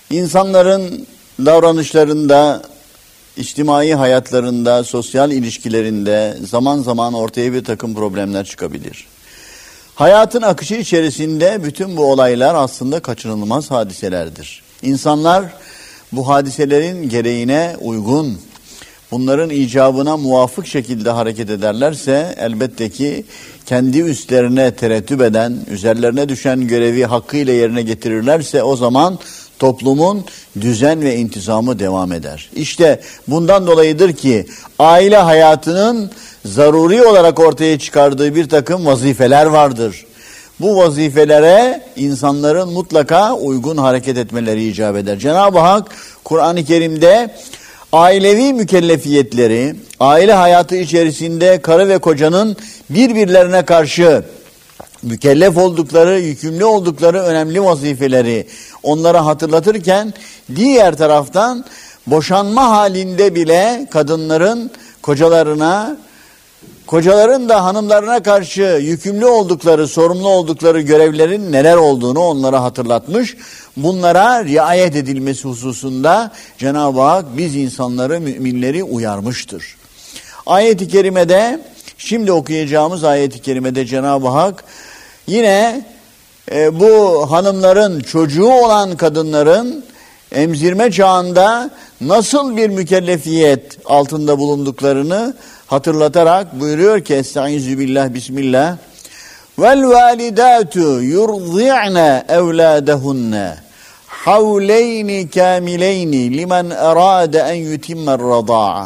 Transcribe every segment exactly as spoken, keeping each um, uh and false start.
İnsanların davranışlarında, içtimai hayatlarında, sosyal ilişkilerinde zaman zaman ortaya bir takım problemler çıkabilir. Hayatın akışı içerisinde bütün bu olaylar aslında kaçınılmaz hadiselerdir. İnsanlar bu hadiselerin gereğine uygun, bunların icabına muvafık şekilde hareket ederlerse elbette ki kendi üstlerine terettüp eden, üzerlerine düşen görevi hakkıyla yerine getirirlerse o zaman toplumun düzen ve intizamı devam eder. İşte bundan dolayıdır ki aile hayatının zaruri olarak ortaya çıkardığı bir takım vazifeler vardır. Bu vazifelere insanların mutlaka uygun hareket etmeleri icap eder. Cenab-ı Hak Kur'an-ı Kerim'de ailevi mükellefiyetleri, aile hayatı içerisinde karı ve kocanın birbirlerine karşı mükellef oldukları, yükümlü oldukları önemli vazifeleri onlara hatırlatırken diğer taraftan boşanma halinde bile kadınların kocalarına, kocaların da hanımlarına karşı yükümlü oldukları, sorumlu oldukları görevlerin neler olduğunu onlara hatırlatmış. Bunlara riayet edilmesi hususunda Cenab-ı Hak biz insanları, müminleri uyarmıştır. Ayet-i kerimede, şimdi okuyacağımız ayet-i kerimede Cenab-ı Hak yine e, bu hanımların, çocuğu olan kadınların emzirme çağında nasıl bir mükellefiyet altında bulunduklarını hatırlatarak buyuruyor ki Estaizu billah bismillah vel validatu yurdi'ne evladahunne havleyni kamileyni limen erade en yutimmer rada'a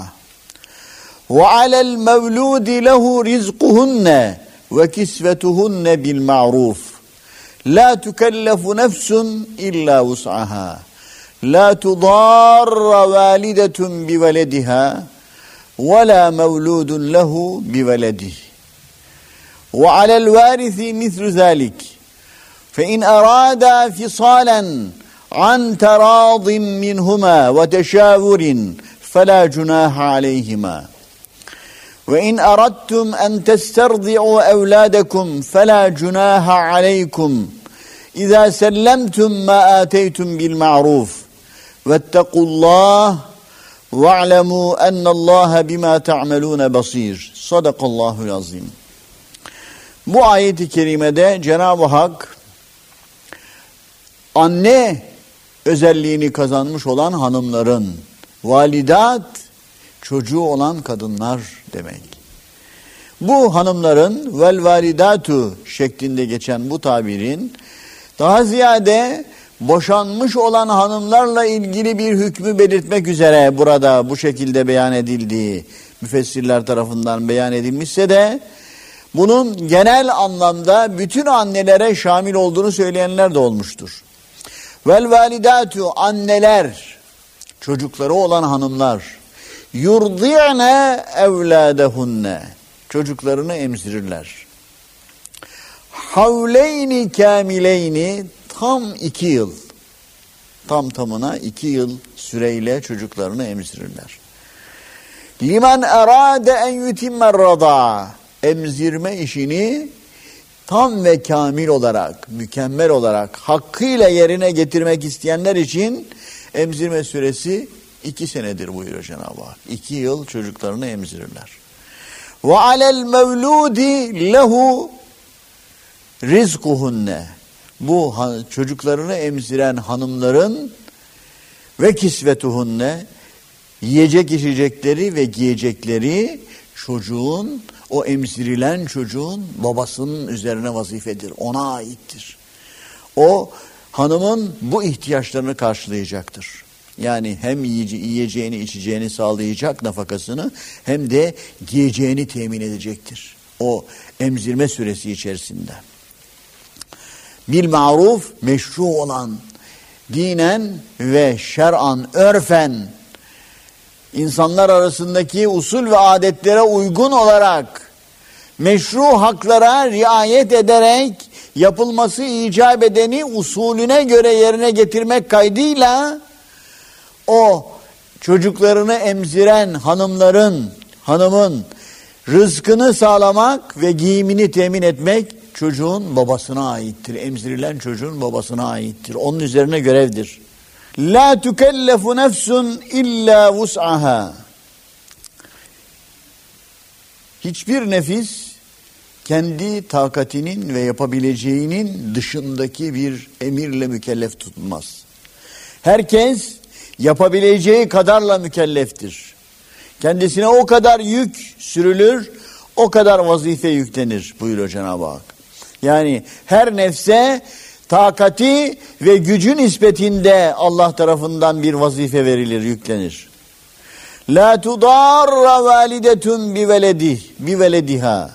ve alel mevludi lehu rizquhunne ve kisvetuhunne bil ma'ruf la tukellefu nefsun illa vus'aha la tudarra validetun bi velediha وَلَا مَوْلُودٌ لَهُ بِوَلَدِهِ وَعَلَى الْوَارِثِ مِثْلُ ذَلِكَ فَإِنْ أَرَادَا فِصَالًا عَنْ تَرَاضٍ مِّنْهُمَا وَتَشَاوُرٍ فَلَا جُنَاحَ عَلَيْهِمَا وَإِنْ أَرَدْتُمْ أَنْ تَسْتَرْضِعُوا أَوْلَادَكُمْ فَلَا جُنَاحَ عَلَيْكُمْ إِذَا سَلَّمْتُمْ مَا آتَيْتُمْ بِالْمَعْرُوفِ وَاتَّقُوا اللّٰهِ وَاعْلَمُوا اَنَّ اللّٰهَ بِمَا تَعْمَلُونَ بَصِيرٌ Sadakallahul azim. Bu ayet-i kerimede Cenab-ı Hak anne özelliğini kazanmış olan hanımların, validat çocuğu olan kadınlar demek. Bu hanımların vel validatu şeklinde geçen bu tabirin daha ziyade boşanmış olan hanımlarla ilgili bir hükmü belirtmek üzere burada bu şekilde beyan edildiği müfessirler tarafından beyan edilmişse de bunun genel anlamda bütün annelere şamil olduğunu söyleyenler de olmuştur. Vel validatu anneler, çocukları olan hanımlar yurdi'ne evladehunne çocuklarını emzirirler. Havleyni kamileyni tam iki yıl, tam tamına iki yıl süreyle çocuklarını emzirirler. Limen erade en yutimmer rada emzirme işini tam ve kamil olarak, mükemmel olarak, hakkıyla yerine getirmek isteyenler için emzirme süresi iki senedir buyuruyor Cenab-ı Hak. İki yıl çocuklarını emzirirler. Ve alel mevludi lehu rizkuhunne bu çocuklarını emziren hanımların ve kisvetuhunne yiyecek içecekleri ve giyecekleri çocuğun, o emzirilen çocuğun babasının üzerine vazifedir. Ona aittir. O hanımın bu ihtiyaçlarını karşılayacaktır. Yani hem yiyeceğini, içeceğini sağlayacak nafakasını hem de giyeceğini temin edecektir. O emzirme süresi içerisinde. Bil ma'ruf meşru olan, dinen ve şer'an, örfen, insanlar arasındaki usul ve adetlere uygun olarak meşru haklara riayet ederek yapılması icap edeni usulüne göre yerine getirmek kaydıyla o çocuklarını emziren hanımların, hanımın rızkını sağlamak ve giyimini temin etmek çocuğun babasına aittir. Emzirilen çocuğun babasına aittir. Onun üzerine görevdir. La tukellefu nefsun illa vus'aha. Hiçbir nefis kendi takatinin ve yapabileceğinin dışındaki bir emirle mükellef tutulmaz. Herkes yapabileceği kadarla mükelleftir. Kendisine o kadar yük sürülür, o kadar vazife yüklenir buyuruyor Cenab-ı Hak. Yani her nefse takati ve gücü nispetinde Allah tarafından bir vazife verilir, yüklenir. La tudarra validetun bi veledi bi velediha.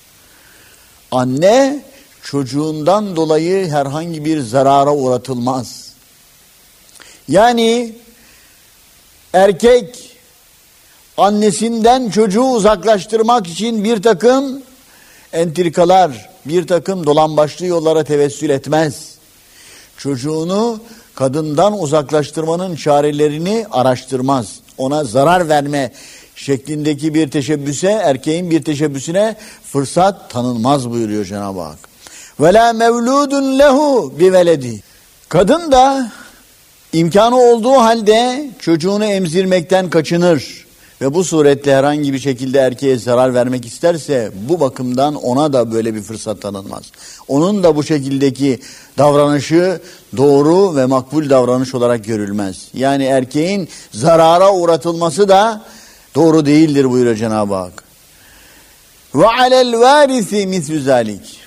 Anne çocuğundan dolayı herhangi bir zarara uğratılmaz. Yani erkek annesinden çocuğu uzaklaştırmak için bir takım entrikalar, bir takım dolambaçlı yollara tevessül etmez. Çocuğunu kadından uzaklaştırmanın çarelerini araştırmaz. Ona zarar verme şeklindeki bir teşebbüse, erkeğin bir teşebbüsüne fırsat tanınmaz buyuruyor Cenab-ı Hak. Ve la mevludun lehu bi veledi. Kadın da imkanı olduğu halde çocuğunu emzirmekten kaçınır ve bu suretle herhangi bir şekilde erkeğe zarar vermek isterse bu bakımdan ona da böyle bir fırsat tanınmaz. Onun da bu şekildeki davranışı doğru ve makbul davranış olarak görülmez. Yani erkeğin zarara uğratılması da doğru değildir buyuruyor Cenab-ı Hak. Ve alel varisi mislu zalik.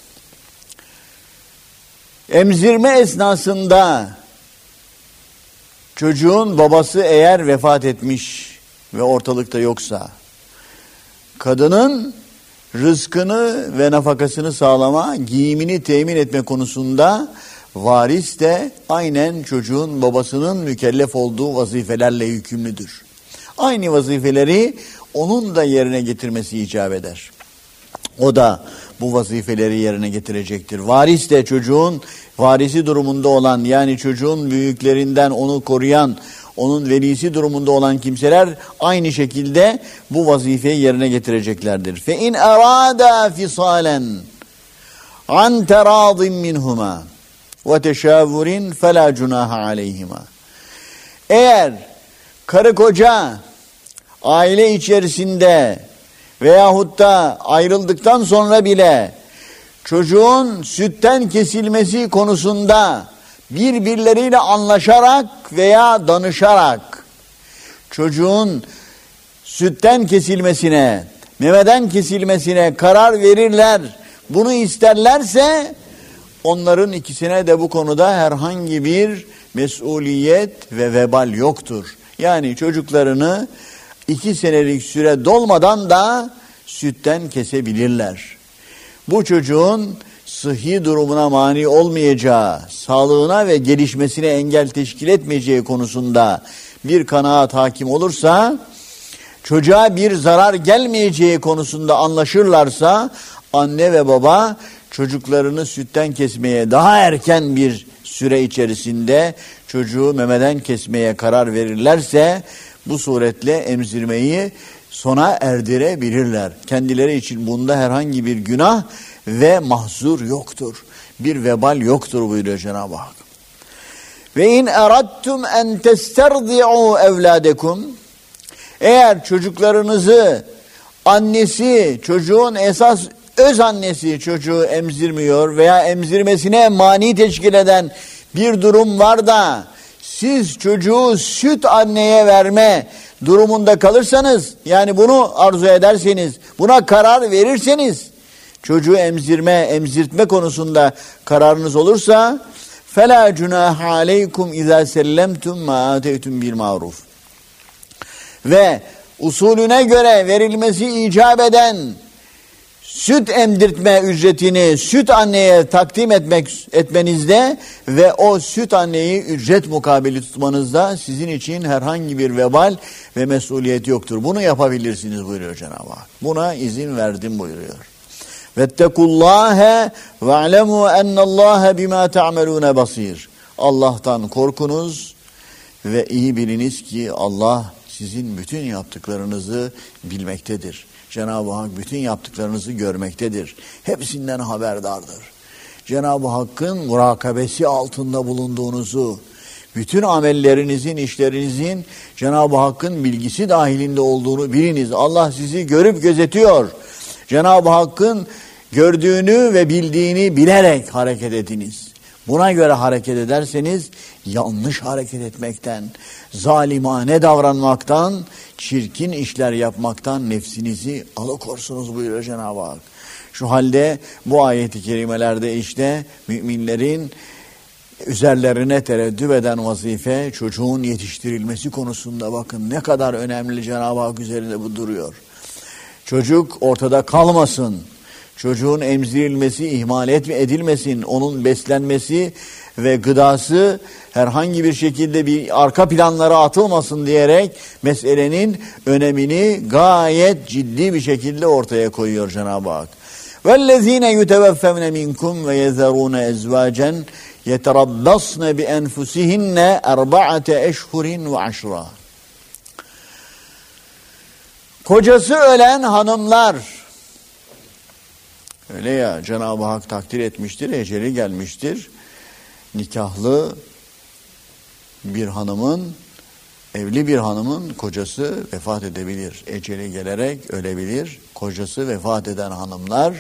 Emzirme esnasında çocuğun babası eğer vefat etmiş ve ortalıkta yoksa, kadının rızkını ve nafakasını sağlama, giyimini temin etme konusunda varis de aynen çocuğun babasının mükellef olduğu vazifelerle yükümlüdür. Aynı vazifeleri onun da yerine getirmesi icap eder. O da bu vazifeleri yerine getirecektir. Varis de çocuğun varisi durumunda olan, yani çocuğun büyüklerinden onu koruyan, onun velisi durumunda olan kimseler aynı şekilde bu vazifeyi yerine getireceklerdir. Fe in arada fisalen an teradin minhuma ve teşavurin fela cunaha aleyhima. Eğer karı koca aile içerisinde veyahut da ayrıldıktan sonra bile çocuğun sütten kesilmesi konusunda birbirleriyle anlaşarak veya danışarak çocuğun sütten kesilmesine, memeden kesilmesine karar verirler, bunu isterlerse onların ikisine de bu konuda herhangi bir mesuliyet ve vebal yoktur. Yani çocuklarını iki senelik süre dolmadan da sütten kesebilirler. Bu çocuğun sıhhi durumuna mani olmayacağı, sağlığına ve gelişmesine engel teşkil etmeyeceği konusunda bir kanaat hakim olursa, çocuğa bir zarar gelmeyeceği konusunda anlaşırlarsa, anne ve baba çocuklarını sütten kesmeye daha erken bir süre içerisinde çocuğu memeden kesmeye karar verirlerse, bu suretle emzirmeyi sona erdirebilirler. Kendileri için bunda herhangi bir günah ve mahzur yoktur. Bir vebal yoktur buyuruyor Cenab-ı Hak. Ve in eradtum en testerdi'u evladekum. Eğer çocuklarınızı annesi, çocuğun esas öz annesi çocuğu emzirmiyor veya emzirmesine mani teşkil eden bir durum var da siz çocuğu süt anneye verme durumunda kalırsanız, yani bunu arzu ederseniz, buna karar verirseniz, çocuğu emzirme, emzirtme konusunda kararınız olursa فَلَا جُنَاهَ عَلَيْكُمْ اِذَا سَلَّمْتُمْ مَا آتَيْتُمْ بِالْمَعْرُوفِ. Ve usulüne göre verilmesi icap eden süt emdirtme ücretini süt anneye takdim etmek etmenizde ve o süt anneyi ücret mukabili tutmanızda sizin için herhangi bir vebal ve mesuliyet yoktur. Bunu yapabilirsiniz buyuruyor Cenab-ı Hak. Buna izin verdim buyuruyor. Vettekullâhe ve'lemû ennallâhe bimâ te'amelûne basîr. Allah'tan korkunuz ve iyi biliniz ki Allah sizin bütün yaptıklarınızı bilmektedir. Cenab-ı Hak bütün yaptıklarınızı görmektedir. Hepsinden haberdardır. Cenab-ı Hakk'ın murakabesi altında bulunduğunuzu, Bütün amellerinizin, işlerinizin Cenab-ı Hakk'ın bilgisi dahilinde olduğunu biliniz. Allah sizi görüp gözetiyor. Cenab-ı Hakk'ın gördüğünü ve bildiğini bilerek hareket ediniz. Buna göre hareket ederseniz yanlış hareket etmekten, zalimane davranmaktan, çirkin işler yapmaktan nefsinizi alıkorsunuz buyuruyor Cenab-ı Hak. Şu halde bu ayet-i kerimelerde işte müminlerin üzerlerine tereddüt eden vazife çocuğun yetiştirilmesi konusunda bakın ne kadar önemli Cenab-ı Hak üzerinde bu duruyor. Çocuk ortada kalmasın. Çocuğun emzirilmesi, ihmal etme edilmesin. Onun beslenmesi ve gıdası herhangi bir şekilde bir arka planlara atılmasın diyerek meselenin önemini gayet ciddi bir şekilde ortaya koyuyor Cenab-ı Hak. وَالَّذ۪ينَ يُتَوَفَّوْنَ مِنْكُمْ وَيَذَرُونَ اَزْوَاجًا يَتَرَبَّصْنَ بِأَنْفُسِهِنَّ اَرْبَعَةَ اَشْهُرٍ وَعَشْرًا. Kocası ölen hanımlar, öyle ya, Cenab-ı Hak takdir etmiştir, eceli gelmiştir. Nikahlı bir hanımın, evli bir hanımın kocası vefat edebilir. Eceli gelerek ölebilir. Kocası vefat eden hanımlar,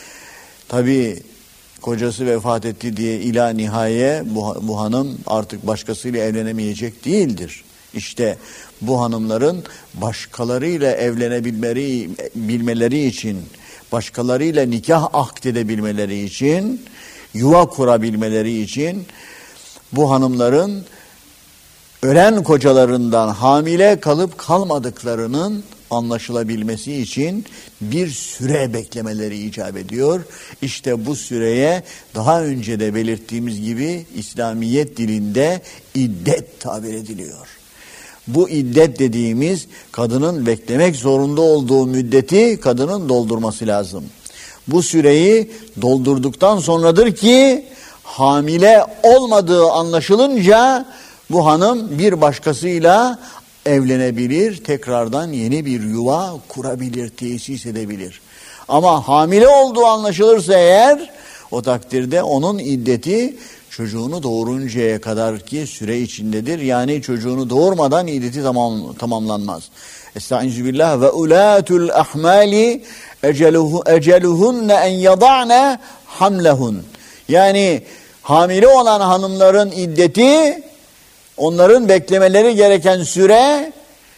tabii kocası vefat etti diye ila nihaye bu, bu hanım artık başkasıyla evlenemeyecek değildir. İşte bu hanımların başkalarıyla evlenebilmeleri bilmeleri için, başkalarıyla nikah akdedebilmeleri için, yuva kurabilmeleri için bu hanımların ölen kocalarından hamile kalıp kalmadıklarının anlaşılabilmesi için bir süre beklemeleri icap ediyor. İşte bu süreye daha önce de belirttiğimiz gibi İslamiyet dilinde iddet tabir ediliyor. Bu iddet dediğimiz kadının beklemek zorunda olduğu müddeti kadının doldurması lazım. Bu süreyi doldurduktan sonradır ki hamile olmadığı anlaşılınca bu hanım bir başkasıyla evlenebilir, tekrardan yeni bir yuva kurabilir, tesis edebilir. Ama hamile olduğu anlaşılırsa eğer, o takdirde onun iddeti çocuğunu doğuruncaya kadar ki süre içindedir. Yani çocuğunu doğurmadan iddeti tamam, tamamlanmaz. Estaizu billah ve ulatul ahmali eceluhu eceluhunne en yada'ne hamlehun. Yani hamile olan hanımların iddeti, onların beklemeleri gereken süre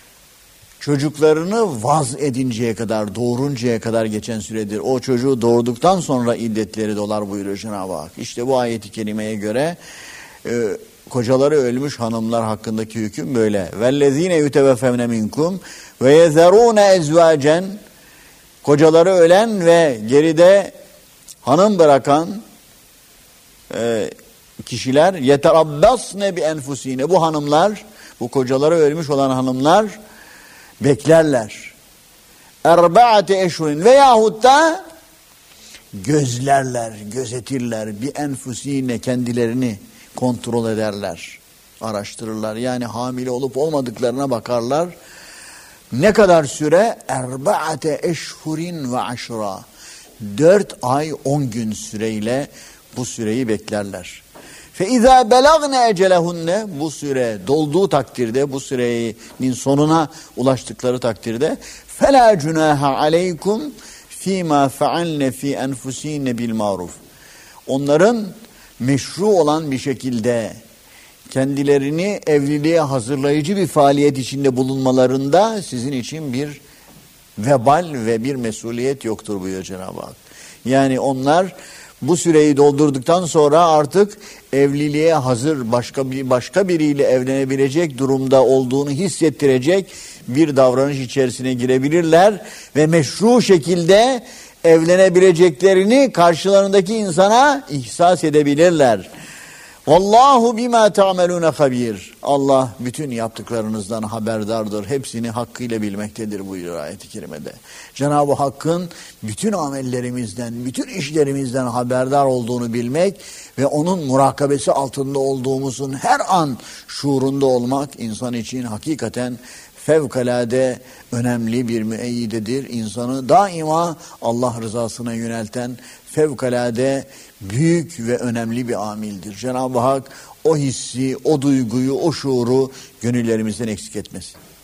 çocuklarını vaz edinceye kadar, doğuruncaya kadar geçen süredir. O çocuğu doğurduktan sonra iddetleri dolar buyuruyor Cenab-ı Hak. İşte bu ayeti kerimeye göre e, kocaları ölmüş hanımlar hakkındaki hüküm böyle. وَالَّذ۪ينَ يُتَوَفَّوْنَ مِنْكُمْ وَيَذَرُونَ اَزْوَاجًا. Kocaları ölen ve geride hanım bırakan e, kişiler يَتَرَبَّصْنَ بِاَنْفُسِينَ. Bu hanımlar, bu kocaları ölmüş olan hanımlar beklerler. Erbaate eşhurin veyahut da gözlerler, gözetirler. Bir enfusine kendilerini kontrol ederler, araştırırlar. Yani hamile olup olmadıklarına bakarlar. Ne kadar süre? Erbaate eşhurin ve aşra. Dört ay on gün süreyle bu süreyi beklerler. فَاِذَا بَلَغْنَ اَجَلَهُنَّ. Bu süre dolduğu takdirde, bu sürenin sonuna ulaştıkları takdirde فَلَا جُنَاهَ عَلَيْكُمْ ف۪ي مَا فَعَلْنَ ف۪ي أَنْفُس۪ينَ بِالْمَعْرُوفِ. Onların meşru olan bir şekilde kendilerini evliliğe hazırlayıcı bir faaliyet içinde bulunmalarında sizin için bir vebal ve bir mesuliyet yoktur buyuruyor Cenab-ı Hak. Yani onlar bu süreyi doldurduktan sonra artık evliliğe hazır, başka bir başka biriyle evlenebilecek durumda olduğunu hissettirecek bir davranış içerisine girebilirler ve meşru şekilde evlenebileceklerini karşılarındaki insana ihsas edebilirler. Vallahu bima ta'melun habir. Allah bütün yaptıklarınızdan haberdardır. Hepsini hakkıyla bilmektedir buyuruyor ayet-i kerimede. Cenab-ı Hakk'ın bütün amellerimizden, bütün işlerimizden haberdar olduğunu bilmek ve onun murakabesi altında olduğumuzun her an şuurunda olmak insan için hakikaten fevkalade önemli bir müeyyidedir. İnsanı daima Allah rızasına yönelten fevkalade büyük ve önemli bir amildir. Cenab-ı Hak o hissi, o duyguyu, o şuuru gönüllerimizden eksik etmesin.